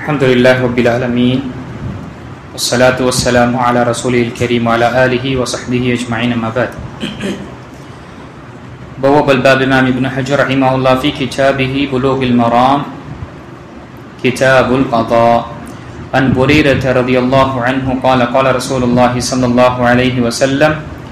Alhamdulillah Rabbil Alameen. Wassalatu wassalamu ala Rasulil Kareem wa ala alihi wa sahbihi ajma'in, amma ba'd. بواب الباب إمام ابن حجر رحمه الله في كتابه بلوغ المرام كتاب القضاء عن بريرة رضي الله عنه قال قال رسول الله صلى الله عليه وسلم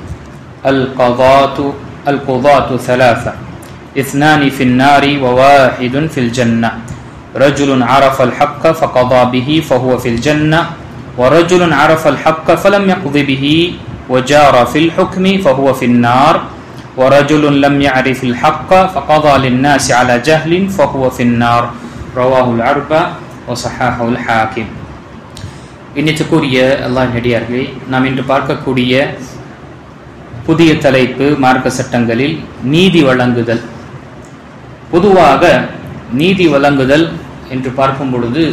القضاة ثلاثة اثنان في النار وواحد في الجنة رجل عرف الحق فقضى به فهو في الجنة ورجل عرف الحق فلم يقض به وجار في الحكم فهو في النار ورجل لم يعرف الحق فقضى للناس على جهل فهو في النار رواه الأربعة وصححه الحاكم. இன்னித்துக்குரிய அல்லாஹ்வின் அடியார்களே, நாம் இன்று பார்க்கக்கூடிய புதிய தலைப்பு மார்க்க சட்டங்களில் நீதி வழங்குதல். பொதுவாக நீதி வழங்குதல் என்று பார்க்கும் பொழுது,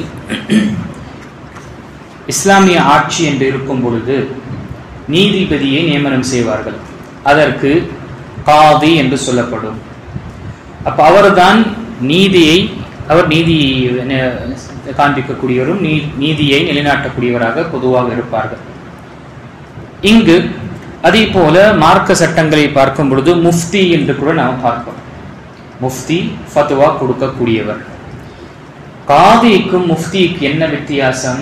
இஸ்லாமிய ஆட்சி என்று இருக்கும் பொழுது நீதிபதியை நியமனம் செய்வார்கள். அதற்கு காதி என்று சொல்லப்படும். அப்ப அவர்தான் அவர் நீதியை காண்பிக்கக்கூடியவரும் நீதியை நிலைநாட்டக்கூடியவராக பொதுவாக இருப்பார்கள். இங்கு அதே போல மார்க்க சட்டங்களை பார்க்கும் பொழுது முஃப்தி என்று கூட நாம் பார்ப்போம். முஃப்தி ஃபத்வா கொடுக்கக்கூடியவர். காதிக்கும் முஃப்திக்கு என்ன வித்தியாசம்?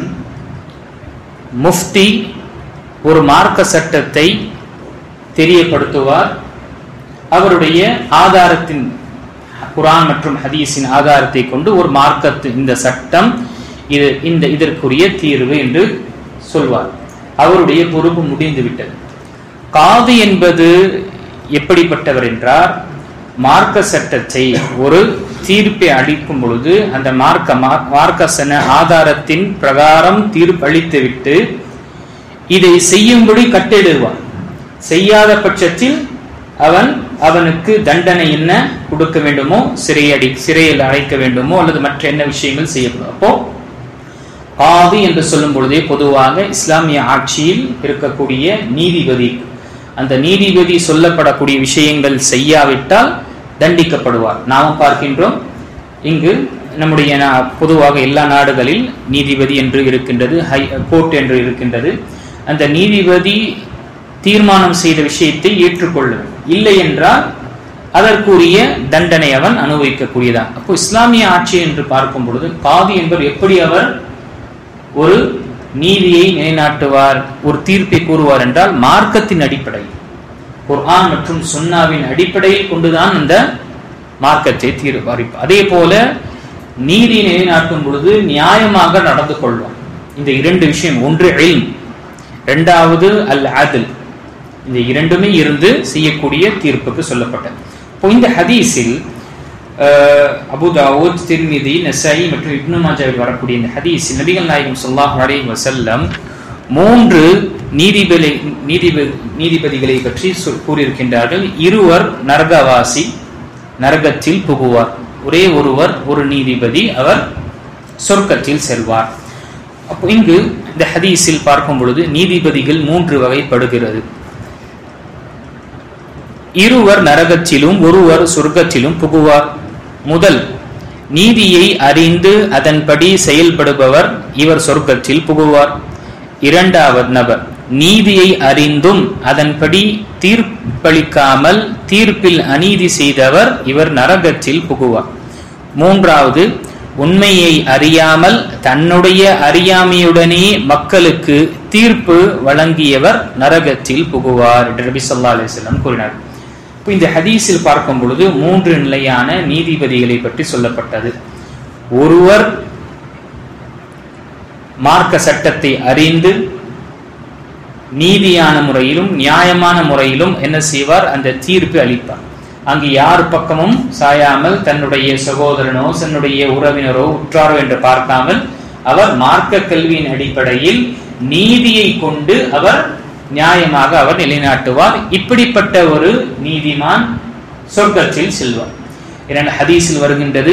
முஃப்தி ஒரு மார்க்க சட்டத்தை தெரியப்படுத்துவார். அவருடைய ஆதாரத்தின், குர்ஆன் மற்றும் ஹதீஸின் ஆதாரத்தை கொண்டு ஒரு மார்க்கத்து இந்த சட்டம் இதற்குரிய தீர்வு என்று சொல்வார். அவருடைய பொறுப்பு முடிந்துவிட்டது. காதி என்பது எப்படிப்பட்டவர் என்றால், மார்க்க சட்டத்தை ஒரு தீர்ப்பை அளிக்கும் பொழுது அந்த மார்க்க ஆதாரத்தின் பிரகாரம் தீர்ப்பு அளித்துவிட்டு இதை செய்யும்படி கட்டளையிடுவார். செய்யாத பட்சத்தில் அவனுக்கு தண்டனை என்ன கொடுக்க வேண்டுமோ, சிறையில் அடைக்க வேண்டுமோ அல்லது மற்ற என்ன விஷயங்கள் செய்யப்படும். அப்போ காதி என்று சொல்லும் பொழுதே பொதுவாக இஸ்லாமிய ஆட்சியில் இருக்கக்கூடிய நீதிபதி, அந்த நீதிபதி சொல்லப்படக்கூடிய விஷயங்கள் செய்யாவிட்டால் தண்டிக்கப்படுவார். நாமும் பார்க்கின்றோம், இங்கு நம்முடைய பொதுவாக எல்லா நாடுகளில் நீதிபதி என்று இருக்கின்றது, ஹை கோர்ட் என்று இருக்கின்றது. அந்த நீதிபதி தீர்மானம் செய்த விஷயத்தை ஏற்றுக்கொள்ளும், இல்லை என்றால் அதற்குரிய தண்டனை அவன் அனுபவிக்கக்கூடியதான். அப்போ இஸ்லாமிய ஆட்சி என்று பார்க்கும் பொழுது காதி என்பவர் எப்படி அவர் ஒரு நீதியை நிலைநாட்டுவார், ஒரு தீர்ப்பை கூறுவார் என்றால் மார்க்கத்தின் அடிப்படையில், குர்ஆன் மற்றும் சுன்னாவின் அடிப்படையில் கொண்டுதான் அந்த மார்க்கத்தை தீர்மானிப்பார். அதே போல நீதி நிலைநாட்டும் பொழுது நியாயமாக நடந்து கொள்வார். இந்த இரண்டு விஷயம், ஒன்று இல்ம், இரண்டாவது அல் அத்ல், இந்த இரண்டுமே இருந்து செய்யக்கூடிய தீர்ப்புக்கு சொல்லப்பட்டது. இப்போ இந்த ஹதீஸில் அபு தாவூத், திர்மிதி, நஸாயி மற்றும் இப்னு மாஜாவில் வரக்கூடிய இந்த ஹதீஸில் நபிகள் நாயகம் ஸல்லல்லாஹு அலைஹி வஸல்லம் 3 நீதிபதிகளை பற்றி கூறியிருக்கின்றார்கள். இருவர் நரகவாசி, நரகத்தில் புகுவார். ஒரே ஒருவர், ஒரு நீதிபதி, அவர் சொர்க்கத்தில் செல்வார். அப்போ இங்கு இந்த ஹதீஸில் பார்க்கும் பொழுது நீதிபதிகள் 3 வகைப்படுகிறது. இருவர் நரகத்திலும் ஒருவர் சொர்க்கத்திலும் புகுவார். முதல், நீதியை அறிந்து அதன்படி செயல்படுபவர், இவர் சொர்க்கத்தில் புகுவார். இரண்டாவது நபர், நீதியை அறிந்தும் அதன்படி தீர்ப்பளிக்காமல் தீர்ப்பில் அநீதி செய்தவர், இவர் நரகத்தில் புகுவார். மூன்றாவது, உண்மையை அறியாமல் தன்னுடைய அறியாமையுடனே மக்களுக்கு தீர்ப்பு வழங்கியவர் நரகத்தில் புகுவார் என்று நபி ஸல்லல்லாஹு அலைஹி வஸல்லம் கூறினார். இந்த ஹதீஸில் பார்க்கும் பொழுது 3 நிலையான நீதிபதிகளை பற்றி சொல்லப்பட்டது. ஒருவர் மார்க்க சட்டத்தை அறிந்து நீதியான முறையிலும் நியாயமான முறையிலும் என்ன செய்வார், அந்த தீர்ப்பு அளிப்பார். அங்கு யார் பக்கமும் சாயாமல் தன்னுடைய சகோதரனோ தன்னுடைய உறவினரோ உற்றாரோ என்று பார்க்காமல் அவர் மார்க்க கல்வியின் அடிப்படையில் நீதியை கொண்டு அவர் நியாயமாக அவர் நிலைநாட்டுவார். இப்படிப்பட்ட ஒரு நீதிமான் சொர்க்கத்தில் செல்வார். இரண்டு ஹதீஸில் வருகின்றது,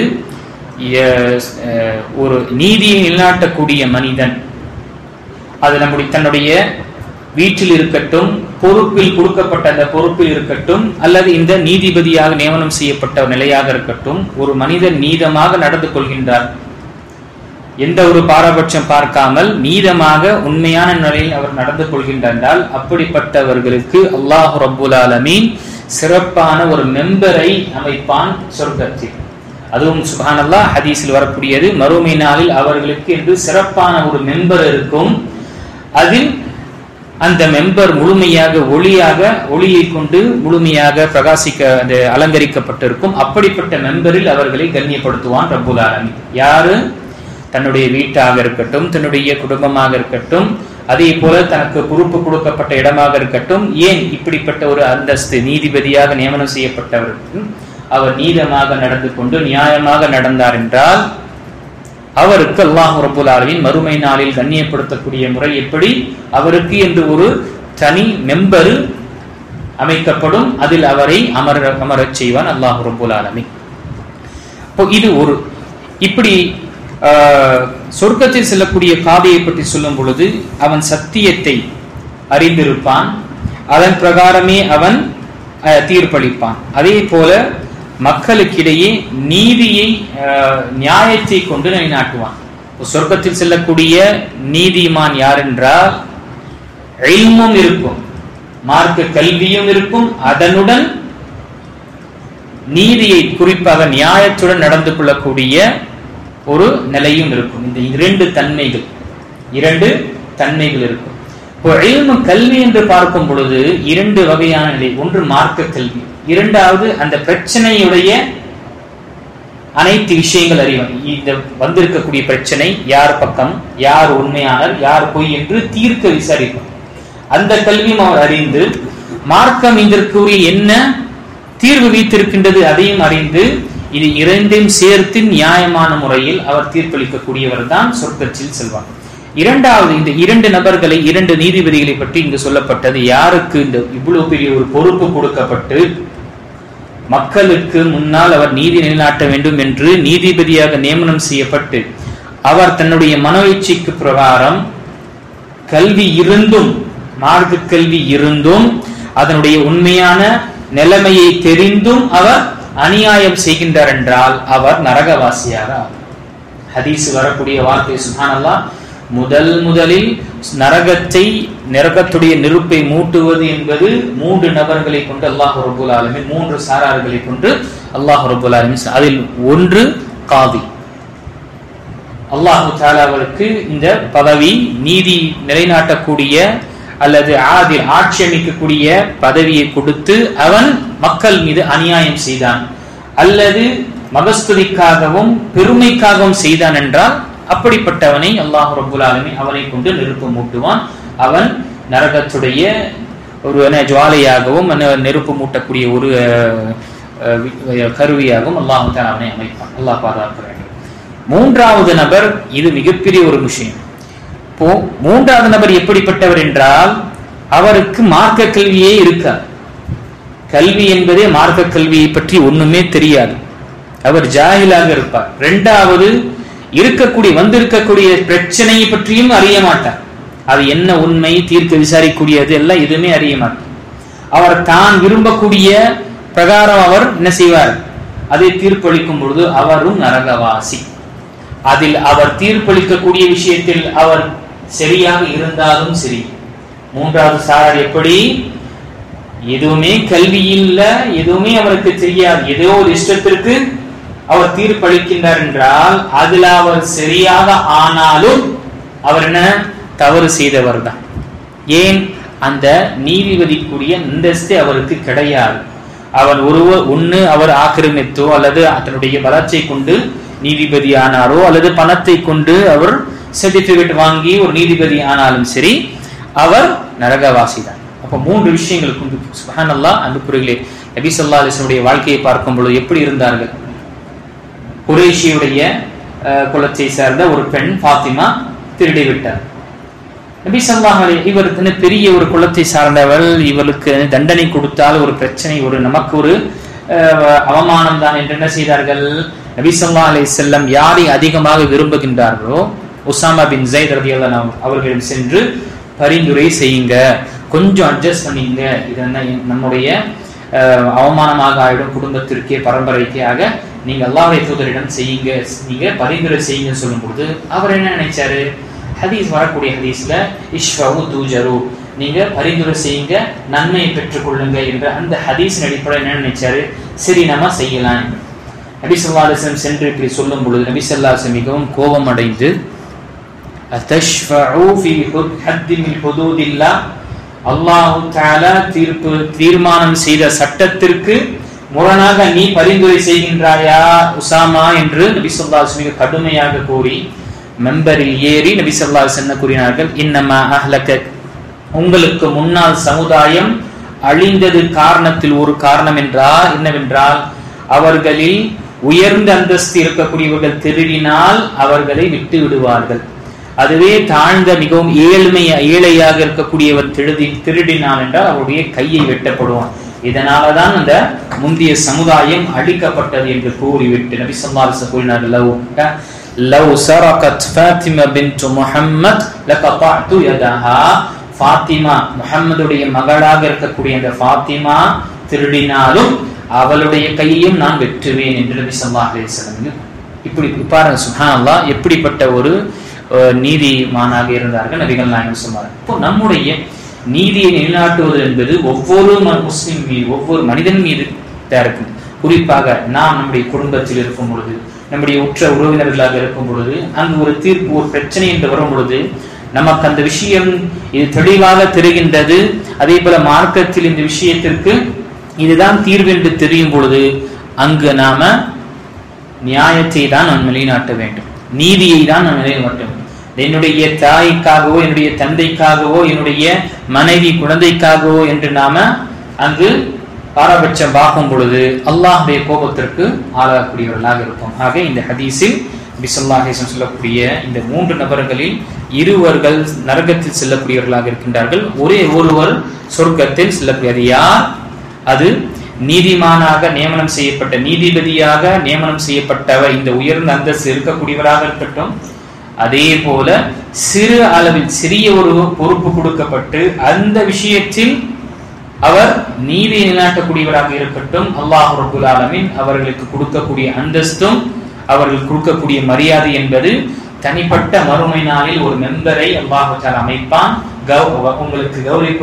ஒரு நீதியை நிலைநாட்டக்கூடிய மனிதன், அது தன்னுடைய வீட்டில் இருக்கட்டும், பொறுப்பில் கொடுக்கப்பட்ட அந்த பொறுப்பில் இருக்கட்டும், அல்லது இந்த நீதிபதியாக நியமனம் செய்யப்பட்ட நிலையாக இருக்கட்டும், ஒரு மனிதன் நீதமாக நடந்து கொள்கின்றார், எந்த ஒரு பாரபட்சம் பார்க்காமல் நீதமாக உண்மையான நிலையில் அவர் நடந்து கொள்கின்றால் அப்படிப்பட்டவர்களுக்கு அல்லாஹ் ரப்புல் ஆலமீன் சிறப்பான ஒரு மெம்பரை அமைப்பான் சொர்க்கத்தில். அதுவும் சுப்ஹானல்லாஹ் ஹதீஸில் வரக்கூடியது, மறுமை நாளில் அவர்களுக்கு என்று சிறப்பான ஒரு மெம்பர் இருக்கும். அதில் அந்த மெம்பர் முழுமையாக ஒளியை கொண்டு முழுமையாக பிரகாசிக்க அலங்கரிக்கப்பட்டிருக்கும். அப்படிப்பட்ட மெம்பரில் அவர்களை கண்ணியப்படுத்துவான் ரப்புல் ஆலமீன். யாரு? தன்னுடைய வீட்டாக இருக்கட்டும், தன்னுடைய குடும்பமாக இருக்கட்டும், அதே போல தனக்கு பொறுப்பு கொடுக்கப்பட்ட இடமாக இருக்கட்டும், ஏன் இப்படிப்பட்ட ஒரு அந்தஸ்து நீதிபதியாக நியமனம் செய்யப்பட்டவருக்கு அவர் நீதமாக நடந்து கொண்டு நியாயமாக நடந்தார் என்றால் அவருக்கு அல்லாஹ் ரப்புல் ஆலமீன் மறுமை நாளில் கண்ணியப்படுத்தக்கூடிய முறை எப்படி? அவருக்கு என்று ஒரு தனி மெம்பர் அமைக்கப்படும். அதில் அவரை அமரச் செய்வான் அல்லாஹ் ரப்புல் ஆலமீன். இது ஒரு இப்படி சொர்க்கத்தில் செல்லக்கூடிய காதியை பற்றி சொல்லும் பொழுது அவன் சத்தியத்தை அறிந்திருப்பான், அதன் பிரகாரமே அவன் தீர்ப்பளிப்பான். அதே போல மக்களுக்கிடையே நீதியை நியாயத்தை கொண்டு நிலைநாட்டுவான். சொர்க்கத்தில் செல்லக்கூடிய நீதிமான் யார் என்றால் இல்மும் இருக்கும், மார்க்க கல்வியும் இருக்கும், அதனுடன் நீதியை குறிப்பாக நியாயத்துடன் நடந்து கொள்ளக்கூடிய ஒரு நிலையும் இருக்கும். இந்த இரண்டு தன்மைகள் இருக்கும். இப்போ இல்மு கல்வி என்று பார்க்கும் பொழுது இரண்டு வகையான நிலை. ஒன்று மார்க்க கல்வி, இரண்டாவது அந்த பிரச்சனையுடைய அனைத்து விஷயங்கள் அறிவான். இந்த வந்திருக்கக்கூடிய பிரச்சனை யார் பக்கம், யார் உண்மையாளர், யார் பொய் என்று தீர்க்க விசாரிப்பான். அந்த கல்வியும் அவர் அறிந்து மார்க்கம் இதற்குரிய என்ன தீர்வு வைத்திருக்கின்றது அதையும் அறிந்து இது இரண்டையும் சேர்த்து நியாயமான முறையில் அவர் தீர்ப்பளிக்கக்கூடியவர் தான் சொர்க்கத்தில் செல்வார். இரண்டாவது, இந்த இரண்டு நபர்களை, இரண்டு நீதிபதிகளை பற்றி இங்கு சொல்லப்பட்டது. யாருக்கு இந்த இவ்வளவு பெரிய ஒரு பொறுப்பு கொடுக்கப்பட்டு மக்களுக்கு முன்னால் அவர் நீதி நிலைநாட்ட வேண்டும் என்று நீதிபதியாக நியமனம் செய்யப்பட்டு அவர் தன்னுடைய மனோயிச்சைக்கு பிரகாரம் கல்வி இருந்தும், மார்க்க கல்வி இருந்தும், அதனுடைய உண்மையான நிலைமையை தெரிந்தும் அவர் அநியாயம் செய்கின்றார் என்றால் அவர் நரகவாசியாக. ஹதீஸ் வரக்கூடிய வார்த்தை சுப்ஹானல்லாஹ், முதலில் நரகத்துடைய நெருப்பை மூட்டுவது என்பது 3 நபர்களை கொண்டு அல்லாஹ் ரப்புல் ஆலமீன், 3 சாரார்களை கொண்டு அல்லாஹ் ரப்புல் ஆலமீன். அதில் ஒன்று காதி. அல்லாஹ் தஆலா அவருக்கு இந்த பதவி, நீதி நிலைநாட்டக்கூடிய அல்லது ஆட்சி அமைக்கக்கூடிய பதவியை கொடுத்து அவன் மக்கள் மீது அநியாயம் செய்தான் அல்லது மகஸ்துதிக்காகவும் பெருமைக்காகவும் செய்தான் என்றால் அப்படிப்பட்டவனை அல்லாஹ் ரப்புல் ஆலமீன் அவனை கொண்டு நெருப்பு மூட்டுவான். அவன் நரகத்துடைய ஒரு ஜுவாலையாகவும் நெருப்பு மூட்டக்கூடிய ஒரு கருவியாகவும் அல்லாஹ் தஆலா அவனை அமைப்பான். அல்லாஹ் பாதுகாக்க வேண்டும். மூன்றாவது நபர், இது மிகப்பெரிய ஒரு விஷயம். இப்போ மூன்றாவது நபர் எப்படிப்பட்டவர் என்றால் அவருக்கு மார்க்க கல்வியே இருக்காது. கல்வி என்பதே மார்க்க கல்வியை பற்றி ஒண்ணுமே தெரியாது, அவர் ஜாஹிலாக இருப்பார். இரண்டாவது, வந்திருக்கக்கூடிய பிரச்சனையை பற்றியும் அறிய மாட்டார். அது என்ன உண்மை, தீர்க்க விசாரிக்கூடியது எல்லாம் எதுவுமே அறிய மாட்டார். அவர் தான் விரும்பக்கூடிய பிரகாரம் அவர் என்ன செய்வார், அதை தீர்ப்பளிக்கும் பொழுது அவரும் நரகவாசி. அதில் அவர் தீர்ப்பளிக்கக்கூடிய விஷயத்தில் அவர் சரியாக இருந்தாலும் சரி. மூன்றாவது சாரார் எப்படி, எதுவுமே கல்வி இல்ல, எதுவுமே அவருக்கு தெரியாது, ஏதோ ஒரு இஷ்டத்திற்கு அவர் தீர்ப்பளிக்கின்றார் என்றால் அதில் அவர் சரியாக ஆனாலும் அவர் என்ன தவறு செய்தவர் தான். ஏன், அந்த நீதிபதிக்குரிய அந்தஸ்து அவருக்கு கிடையாது. அவர் ஒன்று அவர் ஆக்கிரமித்தோ அல்லது அதனுடைய பலத்தை கொண்டு நீதிபதி ஆனாரோ அல்லது பணத்தை கொண்டு அவர் சர்டிபிகேட் வாங்கி ஒரு நீதிபதி ஆனாலும் சரி, அவர் நரகவாசி தான். அப்ப 3 விஷயங்களுக்கு சுப்ஹானல்லாஹ். அன்புக்குரியவர்களே, நபி ஸல்லல்லாஹு அலைஹி வஸல்லம் வாழ்க்கையை பார்க்கும் பொழுது எப்படி இருந்தார்கள்? குறைஷியுடைய குலத்தை சேர்ந்த ஒரு பெண் ஃபாத்திமா திருடி விட்டார். நபி ஸல்லல்லாஹு அலைஹி இவர் பெரிய ஒரு குலத்தை சார்ந்தவள், இவளுக்கு தண்டனை கொடுத்தால் ஒரு பிரச்சனை, நமக்கு ஒரு அவமானம் தான் என்று என்ன செய்தார்கள்? நபி ஸல்லல்லாஹு அலைஹி வஸல்லம் யாரை அதிகமாக விரும்புகின்றார்களோ உசாமா பின் ஸைத் ரலியல்லாஹு அன்ஹு அவர்களிடம் சென்று பரிந்துரை செய்யுங்க, கொஞ்சம் அட்ஜஸ்ட் பண்ணிங்க, இது நம்முடைய அவமானமாக ஆயிடும், குடும்பத்திற்கே பரம்பரைக்காக நீங்க அல்லாஹ்வுடைய தூதரிடம் செய்யுங்க, நீங்க பரிந்துரை செய்யுங்க சொல்லும் பொழுது அவர் என்ன நினைச்சாரு? ஹதீஸ் வரக்கூடிய ஹதீஸ்ல இஷ்ஃபவு தூஜரு, நீங்க பரிந்துரை செய்யுங்க, நன்மையை பெற்றுக் கொள்ளுங்க என்ற அந்த ஹதீஸின் அடிப்படையில் என்ன நினைச்சாரு? சரி நம்ம செய்யலாம். நபி ஸல்லல்லாஹு அலைஹி வஸல்லம் சென்று இப்படி சொல்லும் பொழுது நபி ஸல்லல்லாஹு அலைஹி வஸல்லம் மிகவும் கோபம் அடைந்து, அத்தஷ்ஃபஉ ஃபீ ஹத்தி மின் ஹுதூதில்லாஹ், அல்லாஹ் தஆலா தீர்மானம் செய்த சட்டத்திற்கு முரணாக நீ பரிந்துரை செய்கின்றாயா உசாமா என்று நபி ஸல்லல்லாஹு அலைஹி வஸல்லம் கடுமையாக கூறி மெம்பரில் ஏறி நபி ஸல்லல்லாஹு அலைஹி வஸல்லம் கூறினார்கள், இன்னமா அஹ்லக, உங்களுக்கு முன்னால் சமுதாயம் அழிந்தது காரணத்தில் ஒரு காரணம் என்னவென்றால் அவர்களில் உயர்ந்த அந்தஸ்து இருக்கக்கூடியவர்கள் திருடினால் அவர்களை விட்டு விடுவார்கள். அதுவே தாழ்ந்த மிகவும் ஏழையாக இருக்கக்கூடியவர் திருடினால் என்றால் அவருடைய கையை வெட்டப்படுவான். இதனாலதான் அந்த முந்தைய சமுதாயம் அழிக்கப்பட்டது என்று கூறிவிட்டு நபி ஸல்லல்லாஹு அலைஹி வஸல்லம் கூறினார்கள், லவ் சரகத் ஃபாத்திமா பின்த் முஹம்மத் லகதஅது யதஹா, ஃபாத்திமா முஹம்மதுடைய மகளாக இருக்கக்கூடிய அந்த ஃபாத்திமா திருடினாலும் அவளுடைய கையையும் நான் வெற்றுவேன் என்று நபி ஸல்லல்லாஹு அலைஹி வஸல்லம் இப்படி பாருங்க. சுப்ஹானல்லாஹ், எப்படிப்பட்ட ஒரு நீதிமானாக இருந்தார்கள் நபிகள் நாயகம் சொன்னார். இப்போ நம்முடைய நீதியை நிலைநாட்டுவது என்பது ஒவ்வொரு முஸ்லிம் மீது, ஒவ்வொரு மனிதன் மீது இருக்கு. குறிப்பாக நாம் நம்முடைய குடும்பத்தில் இருக்கும் பொழுது, நம்முடைய உற்ற உறவினர்களாக இருக்கும் பொழுது, அங்கு ஒரு தீர்ப்பு, ஒரு பிரச்சனை என்று வரும் பொழுது நமக்கு அந்த விஷயம் இது தெளிவாக தெரிகின்றது. அதே போல மார்க்கத்தில் இந்த விஷயத்திற்கு இதுதான் தீர்வு என்று தெரியும் பொழுது அங்கு நாம நியாயத்தை தான் நாம் நிலைநாட்ட வேண்டும், நீதியை தான் நாம் நிலைநாட்ட வேண்டும். என்னுடைய தாய்க்காகவோ என்னுடைய தந்தைக்காகவோ என்னுடைய மனைவி குழந்தைக்காகவோ என்று நாம அங்கு பாரபட்சம் பார்க்கும் பொழுது அல்லாஹ்வுடைய கோபத்திற்கு ஆளாகக்கூடியவர்களாக இருக்கும். ஆக இந்த ஹதீஸில் நபி ஸல்லல்லாஹு அலைஹி வஸல்லம் சொல்லக்கூடிய இந்த 3 நபர்களில் இருவர்கள் நரகத்தில் செல்லக்கூடியவர்களாக இருக்கின்றார்கள், ஒரே ஒருவர் சொர்க்கத்தில் செல்லக்கூடியது. யார் அது? நீதிமானாக நியமனம் செய்யப்பட்ட, நீதிபதியாக நியமனம் செய்யப்பட்டவர், இந்த உயர்ந்த அந்தஸ்து இருக்கக்கூடியவராக இருக்கட்டும். அதே போல சிறு அளவில் சிறிய ஒரு பொறுப்பு கொடுக்கப்பட்டு அந்த விஷயத்தில் அவர் நீதி நிலைநாட்டக்கூடியவராக இருக்கட்டும். அல்லாஹ் ரப்புல் ஆலமீன் அவர்களுக்கு கொடுக்கக்கூடிய அந்தஸ்தும் அவர்கள் கொடுக்கக்கூடிய மரியாதை என்பது தனிப்பட்ட மறுமை நாளில் ஒரு மெம்பரை அல்லாஹ் தஆலா அமைப்பான். உங்களுக்கு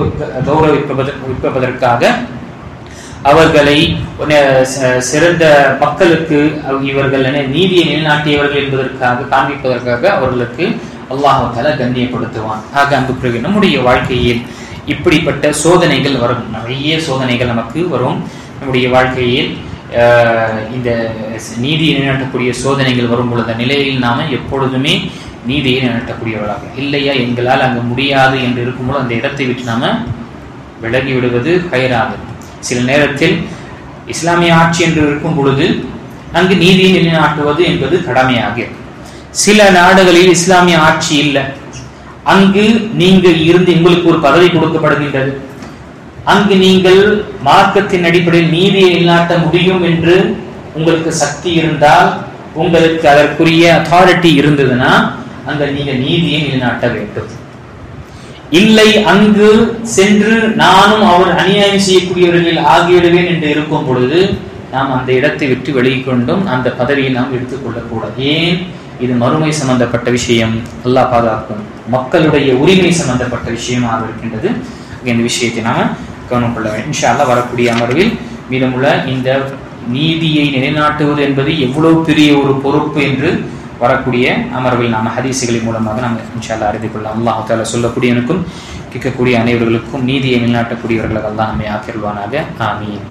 கௌரவிப்பதற்காக அவர்களை சிறந்த மக்களுக்கு இவர்கள் நீதியை நிலைநாட்டியவர்கள் என்பதற்காக காண்பிப்பதற்காக அவர்களுக்கு அல்லாஹ் தஆலா கண்ணியப்படுத்துவான். ஆக அன்புக்குரிய நம்முடைய வாழ்க்கையில் இப்படிப்பட்ட சோதனைகள் வரும், நிறைய சோதனைகள் நமக்கு வரும். நம்முடைய வாழ்க்கையில் இந்த நீதியை நிலைநாட்டக்கூடிய சோதனைகள் வரும் பொழுது நிலையில் நாம எப்பொழுதுமே நீதியை நிலைநாட்டக்கூடியவர்களாக, இல்லையா எங்களால் அங்கு முடியாது என்று இருக்கும்போது அந்த இடத்தை விட்டு நாம விலகி விடுவது ஹைராக. சில நேரத்தில் இஸ்லாமிய ஆட்சி என்று இருக்கும் பொழுது அங்கு நீதியை நிலைநாட்டுவது என்பது கடமையாக. சில நாடுகளில் இஸ்லாமிய ஆட்சி இல்லை, அங்கு நீங்கள் இருந்து உங்களுக்கு ஒரு பதவி கொடுக்கப்படுகின்றது, அங்கு நீங்கள் மார்க்கத்தின் அடிப்படையில் நீதியை நிலைநாட்ட முடியும் என்று உங்களுக்கு சக்தி இருந்தால், உங்களுக்கு அதற்குரிய அத்தாரிட்டி இருந்ததுன்னா அங்க நீங்க நீதியை நிலைநாட்ட வேண்டும். இல்லை அங்கு சென்று நானும் அவர் அநியாயம் செய்யக்கூடியவர்கள் ஆகிவிடுவேன் என்று இருக்கும் பொழுது நாம் அந்த இடத்தை விட்டு வெளியே கொண்டும் அந்த பதவியை நாம் எடுத்துக்கொள்ளக் கூடாது. ஏன்? இது மறுமை சம்பந்தப்பட்ட விஷயம், அல்லாஹ் பாதுகாக்கும், மக்களுடைய உரிமை சம்பந்தப்பட்ட விஷயமாக இருக்கின்றது. இந்த விஷயத்தை நாம கவனம் கொள்ள வேண்டும். இன்ஷா அல்லாஹ் வரக்கூடிய அமர்வில் மீதமுள்ள இந்த நீதியை நிலைநாட்டுவது என்பது எவ்வளவு பெரிய ஒரு பொறுப்பு என்று வரக்கூடிய அமர்வில் நாம ஹதீசுகளின் மூலமாக நாம் இன்ஷா அல்லாஹ் அறிந்து கொள்ளலாம். அல்லாஹ் தஆலா சொல்லக்கூடியவனுக்கும் கேட்கக்கூடிய அனைவர்களுக்கும் நீதியை நிலைநாட்டக்கூடியவர்களாக அல்லாஹ் நம்மை ஆக்கிடுவானாக. ஆமீன்.